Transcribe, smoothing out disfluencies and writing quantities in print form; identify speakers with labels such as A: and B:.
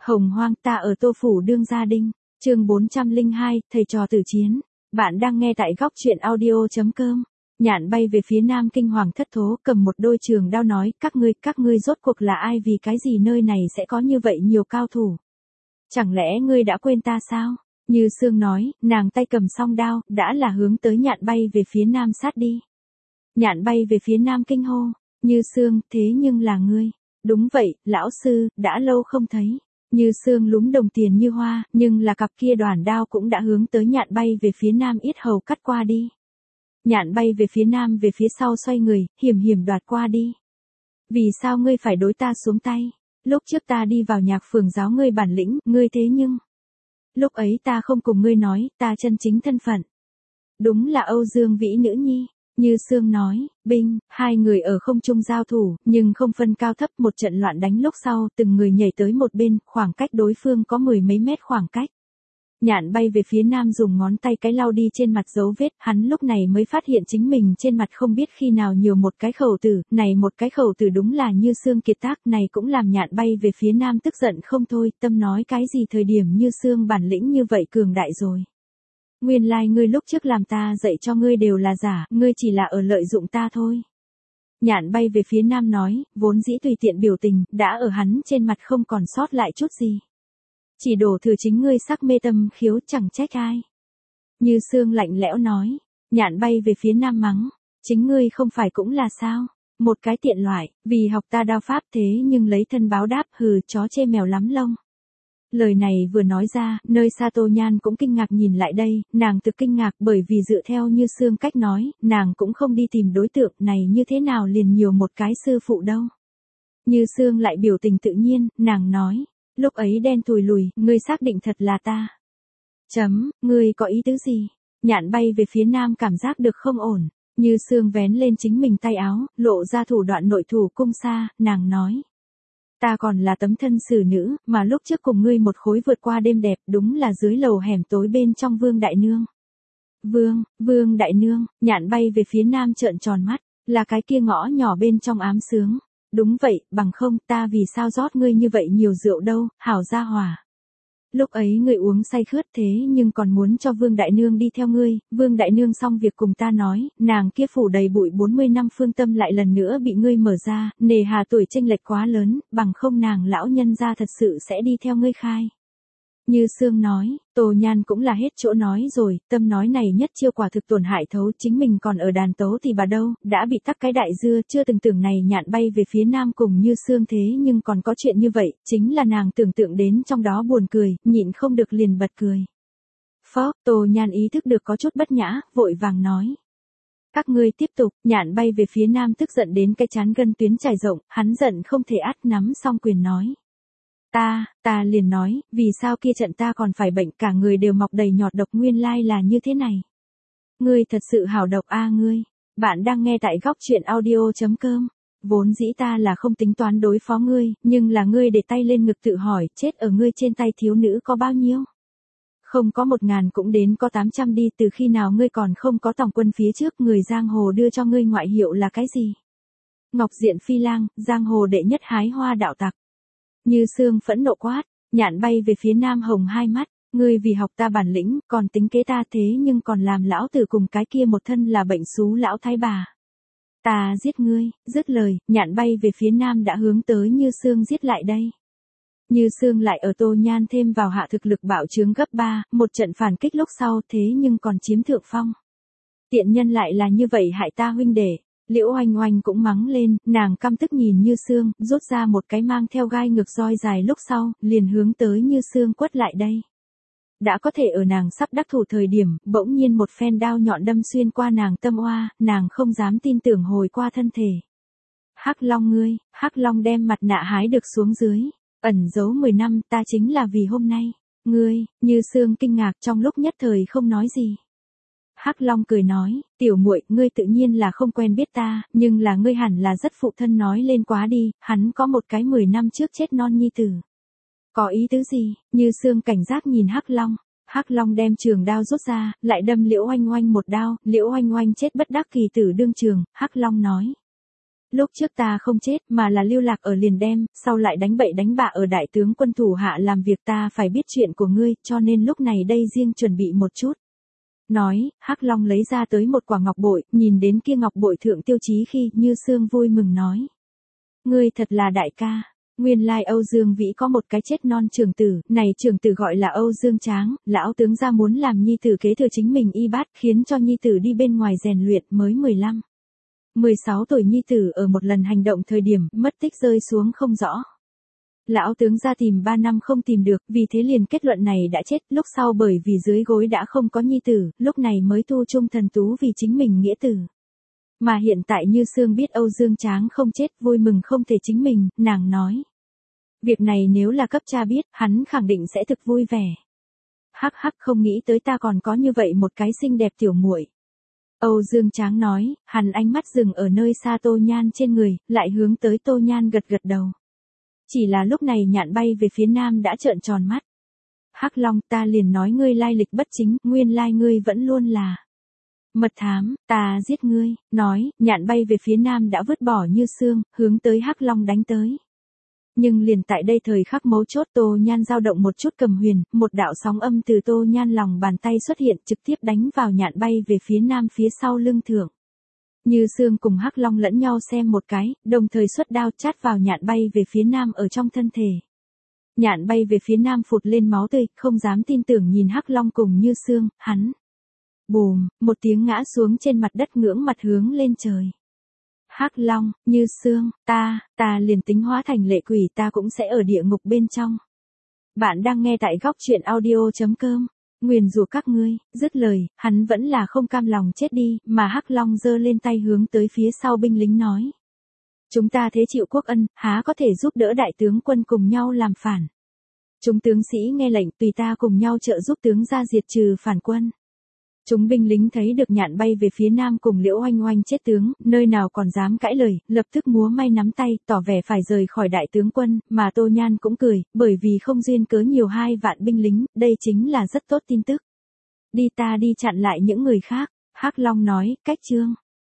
A: Hồng hoang ta ở Tô Phủ đương gia đinh, chương 402, thầy trò tử chiến. Bạn đang nghe tại góc truyện audio.com. Nhạn bay về phía nam kinh hoàng thất thố, cầm một đôi trường đao nói, các ngươi rốt cuộc là ai, vì cái gì nơi này sẽ có như vậy nhiều cao thủ? Chẳng lẽ ngươi đã quên ta sao? Như Sương nói, nàng tay cầm song đao, đã là hướng tới Nhạn bay về phía nam sát đi. Nhạn bay về phía nam kinh hô, Như Sương, thế nhưng là ngươi. Đúng vậy, lão sư, đã lâu không thấy. Như Sương lúm đồng tiền như hoa, nhưng là cặp kia đoàn đao cũng đã hướng tới Nhạn bay về phía nam yết hầu cắt qua đi. Nhạn bay về phía nam về phía sau xoay người, hiểm hiểm đoạt qua đi. Vì sao ngươi phải đối ta xuống tay? Lúc trước ta đi vào nhạc phường giáo ngươi bản lĩnh, ngươi thế nhưng... Lúc ấy ta không cùng ngươi nói, ta chân chính thân phận. Đúng là Âu Dương Vĩ nữ nhi. Như Sương nói, binh, hai người ở không trung giao thủ, nhưng không phân cao thấp, một trận loạn đánh lúc sau, từng người nhảy tới một bên, khoảng cách đối phương có 10 mấy mét khoảng cách. Nhạn bay về phía nam dùng ngón tay cái lau đi trên mặt dấu vết, hắn lúc này mới phát hiện chính mình trên mặt không biết khi nào nhiều một cái khẩu tử, này một cái khẩu tử đúng là Như Sương kiệt tác, này cũng làm Nhạn bay về phía nam tức giận không thôi, tâm nói cái gì thời điểm Như Sương bản lĩnh như vậy cường đại rồi. Nguyên lai ngươi lúc trước làm ta dạy cho ngươi đều là giả, ngươi chỉ là ở lợi dụng ta thôi. Nhạn bay về phía nam nói, vốn dĩ tùy tiện biểu tình, đã ở hắn trên mặt không còn sót lại chút gì. Chỉ đổ thừa chính ngươi sắc mê tâm khiếu, chẳng trách ai. Như Sương lạnh lẽo nói, Nhạn bay về phía nam mắng, chính ngươi không phải cũng là sao, một cái tiện loại, vì học ta đao pháp thế nhưng lấy thân báo đáp, hừ, chó chê mèo lắm lông. Lời này vừa nói ra, nơi xa Tô Nhan cũng kinh ngạc nhìn lại đây, nàng thực kinh ngạc bởi vì dựa theo Như Sương cách nói, nàng cũng không đi tìm đối tượng này như thế nào liền nhiều một cái sư phụ đâu. Như Sương lại biểu tình tự nhiên, nàng nói, lúc ấy đen thùi lùi, ngươi xác định thật là ta. Ngươi có ý tứ gì? Nhạn bay về phía nam cảm giác được không ổn, Như Sương vén lên chính mình tay áo, lộ ra thủ đoạn nội thủ cung xa, nàng nói. Ta còn là tấm thân xử nữ, mà lúc trước cùng ngươi một khối vượt qua đêm đẹp, đúng là dưới lầu hẻm tối bên trong Vương Đại Nương. Vương Đại Nương, Nhạn bay về phía nam trợn tròn mắt, là cái kia ngõ nhỏ bên trong ám sướng. Đúng vậy, bằng không, ta vì sao rót ngươi như vậy nhiều rượu đâu, hảo gia hòa. Lúc ấy ngươi uống say khướt thế nhưng còn muốn cho Vương Đại Nương đi theo ngươi, Vương Đại Nương xong việc cùng ta nói, nàng kia phủ đầy bụi 40 năm phương tâm lại lần nữa bị ngươi mở ra, nề hà tuổi chênh lệch quá lớn, bằng không nàng lão nhân gia thật sự sẽ đi theo ngươi khai. Như Sương nói, Tô Nhan cũng là hết chỗ nói rồi, tâm nói này nhất chiêu quả thực tổn hại thấu, chính mình còn ở đàn tấu thì bà đâu, đã bị tắc cái đại dưa, chưa từng tưởng này Nhạn bay về phía nam cùng Như Sương thế nhưng còn có chuyện như vậy, chính là nàng tưởng tượng đến trong đó buồn cười, nhịn không được liền bật cười. Tô Nhan ý thức được có chút bất nhã, vội vàng nói. Các ngươi tiếp tục, Nhạn bay về phía nam tức giận đến cái chán gân tuyến trải rộng, hắn giận không thể át, nắm song quyền nói. Ta liền nói, vì sao kia trận ta còn phải bệnh, cả người đều mọc đầy nhọt độc, nguyên lai là như thế này. Ngươi thật sự hảo độc a ngươi. Bạn đang nghe tại góc truyện audio.com. Vốn dĩ ta là không tính toán đối phó ngươi, nhưng là ngươi để tay lên ngực tự hỏi, chết ở ngươi trên tay thiếu nữ có bao nhiêu? Không có 1000 cũng đến có 800 đi, từ khi nào ngươi còn không có tổng quân phía trước, người giang hồ đưa cho ngươi ngoại hiệu là cái gì? Ngọc Diện Phi Lang, giang hồ đệ nhất hái hoa đạo tặc. Như Sương phẫn nộ quát, Nhạn bay về phía nam hồng hai mắt, ngươi vì học ta bản lĩnh, còn tính kế ta thế nhưng còn làm lão tử cùng cái kia một thân là bệnh xú lão thái bà. Ta giết ngươi, dứt lời, Nhạn bay về phía nam đã hướng tới Như Sương giết lại đây. Như Sương lại ở Tô Nhan thêm vào hạ thực lực bạo trướng gấp 3, một trận phản kích lúc sau thế nhưng còn chiếm thượng phong. Tiện nhân lại là như vậy hại ta huynh đệ. Liễu Oanh Oanh cũng mắng lên, nàng căm tức nhìn Như Sương, rút ra một cái mang theo gai ngược roi dài lúc sau, liền hướng tới Như Sương quất lại đây. Đã có thể ở nàng sắp đắc thủ thời điểm, bỗng nhiên một phen đao nhọn đâm xuyên qua nàng tâm oa, nàng không dám tin tưởng hồi qua thân thể. Hắc Long ngươi, Hắc Long đem mặt nạ hái được xuống dưới, ẩn giấu 10 năm, ta chính là vì hôm nay. Ngươi, Như Sương kinh ngạc trong lúc nhất thời không nói gì. Hắc Long cười nói, tiểu muội, ngươi tự nhiên là không quen biết ta, nhưng là ngươi hẳn là rất phụ thân nói lên quá đi, hắn có một cái 10 năm trước chết non nhi tử. Có ý tứ gì? Như Sương cảnh giác nhìn Hắc Long. Hắc Long đem trường đao rút ra, lại đâm Liễu Oanh Oanh một đao, Liễu Oanh Oanh chết bất đắc kỳ tử đương trường, Hắc Long nói. Lúc trước ta không chết mà là lưu lạc ở liền đem, sau lại đánh bậy đánh bạ ở đại tướng quân thủ hạ làm việc, ta phải biết chuyện của ngươi, cho nên lúc này đây riêng chuẩn bị một chút. Nói, Hắc Long lấy ra tới một quả ngọc bội, nhìn đến kia ngọc bội thượng tiêu chí khi Như Sương vui mừng nói. Ngươi thật là đại ca. Nguyên lai Âu Dương Vĩ có một cái chết non trưởng tử, này trưởng tử gọi là Âu Dương Tráng, lão tướng gia muốn làm nhi tử kế thừa chính mình y bát, khiến cho nhi tử đi bên ngoài rèn luyện, mới 15. 16 tuổi nhi tử ở một lần hành động thời điểm, mất tích rơi xuống không rõ. Lão tướng gia tìm 3 năm không tìm được, vì thế liền kết luận này đã chết, lúc sau bởi vì dưới gối đã không có nhi tử, lúc này mới tu trung thần tú vì chính mình nghĩa tử. Mà hiện tại Như Sương biết Âu Dương Tráng không chết, vui mừng không thể chính mình, nàng nói. Việc này nếu là cấp cha biết, hắn khẳng định sẽ thực vui vẻ. Hắc hắc, không nghĩ tới ta còn có như vậy một cái xinh đẹp tiểu muội. Âu Dương Tráng nói, hắn ánh mắt dừng ở nơi xa Tô Nhan trên người, lại hướng tới Tô Nhan gật gật đầu. Chỉ là lúc này Nhạn bay về phía nam đã trợn tròn mắt. Hắc Long, ta liền nói ngươi lai lịch bất chính, nguyên lai ngươi vẫn luôn là mật thám, ta giết ngươi. Nói, Nhạn bay về phía nam đã vứt bỏ Như Sương, hướng tới Hắc Long đánh tới. Nhưng liền tại đây thời khắc mấu chốt, Tô Nhan dao động một chút cầm huyền, một đạo sóng âm từ Tô Nhan lòng bàn tay xuất hiện, trực tiếp đánh vào Nhạn bay về phía nam phía sau lưng thượng. Như Sương cùng Hắc Long lẫn nhau xem một cái, đồng thời xuất đao chát vào Nhạn bay về phía nam ở trong thân thể. Nhạn bay về phía nam phụt lên máu tươi, không dám tin tưởng nhìn Hắc Long cùng Như Sương, hắn. Bùm, một tiếng ngã xuống trên mặt đất, ngưỡng mặt hướng lên trời. Hắc Long, Như Sương, ta liền tính hóa thành lệ quỷ ta cũng sẽ ở địa ngục bên trong. Bạn đang nghe tại góc truyện audio.com. Nguyền rủa các ngươi, dứt lời, hắn vẫn là không cam lòng chết đi, mà Hắc Long giơ lên tay hướng tới phía sau binh lính nói. Chúng ta thế chịu quốc ân, há có thể giúp đỡ đại tướng quân cùng nhau làm phản. Chúng tướng sĩ nghe lệnh, tùy ta cùng nhau trợ giúp tướng ra diệt trừ phản quân. Chúng binh lính thấy được Nhạn bay về phía nam cùng Liễu Oanh Oanh chết tướng, nơi nào còn dám cãi lời, lập tức múa may nắm tay, tỏ vẻ phải rời khỏi đại tướng quân, mà Tô Nhan cũng cười, bởi vì không duyên cớ nhiều 2 vạn binh lính, đây chính là rất tốt tin tức. Đi, ta đi chặn lại những người khác. Hắc Long nói, cách chương.